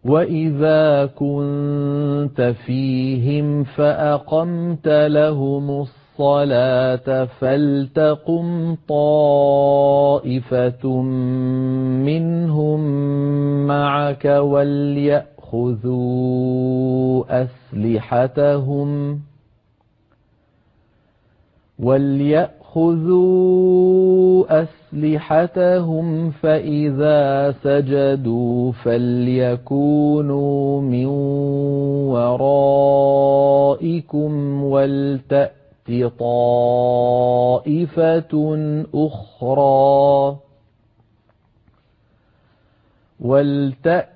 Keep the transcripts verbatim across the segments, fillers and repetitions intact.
وإذا كنت فيهم فأقمت لهم الصلاة فلتقم طائفة منهم معك وليأخذوا أسلحتهم وليأخذوا أسلحتهم فإذا سجدوا فليكونوا من ورائكم ولتأت طائفة أخرى ولتأت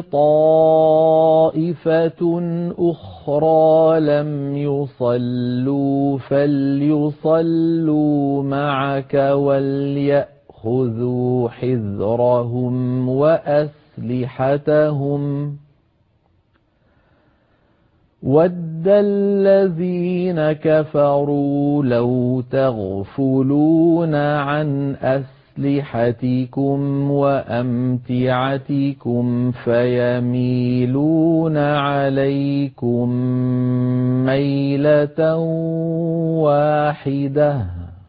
طائفة أخرى لم يصلوا فليصلوا معك وليأخذوا حذرهم وأسلحتهم ود الذين كفروا لو تغفلون عن أسلحتكم وأمتعتكم فيميلون عليكم ميلة واحدة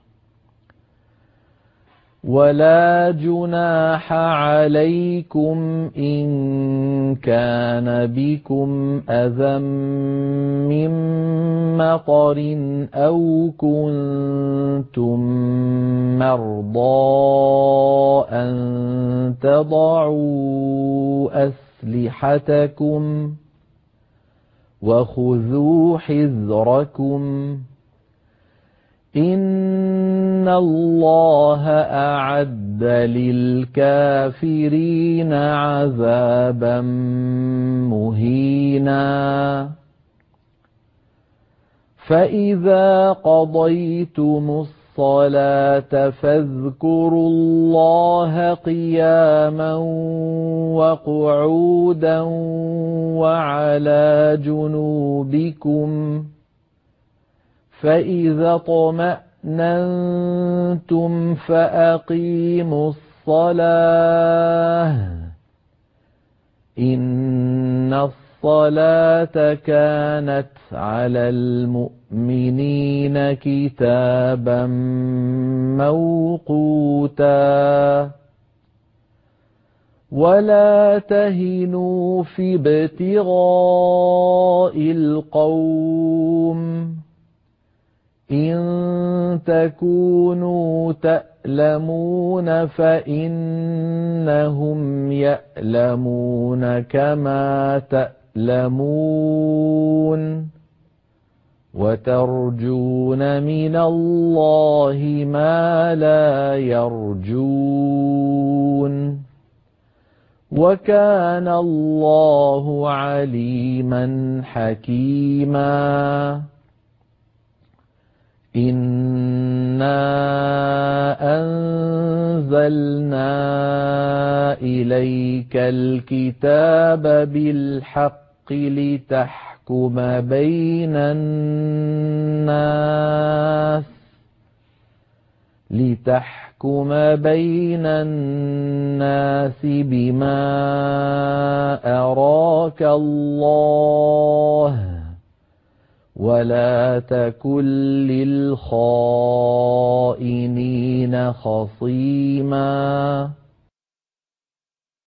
ولا جناح عليكم إن كان بكم أذى من مطر أو كنتم مرضى أن تضعوا أسلحتكم وخذوا حذركم إن الله أعد للكافرين عذابا مهينا فإذا قضيتم الصلاة فاذكروا الله قياما وقعودا وعلى جنوبكم فإذا اطمأننتم فأقيموا الصلاة إن الصلاة كانت على المؤمنين كتابا موقوتا ولا تهنوا في ابتغاء القوم إن تكونوا تألمون فإنهم يألمون كما تألمون وترجون من الله ما لا يرجون وكان الله عليما حكيما إنا أنزلنا إليك الكتاب بالحق لتحكم بين الناس لتحكم بين الناس بما أراك الله ولا تكن للخائنين خصيما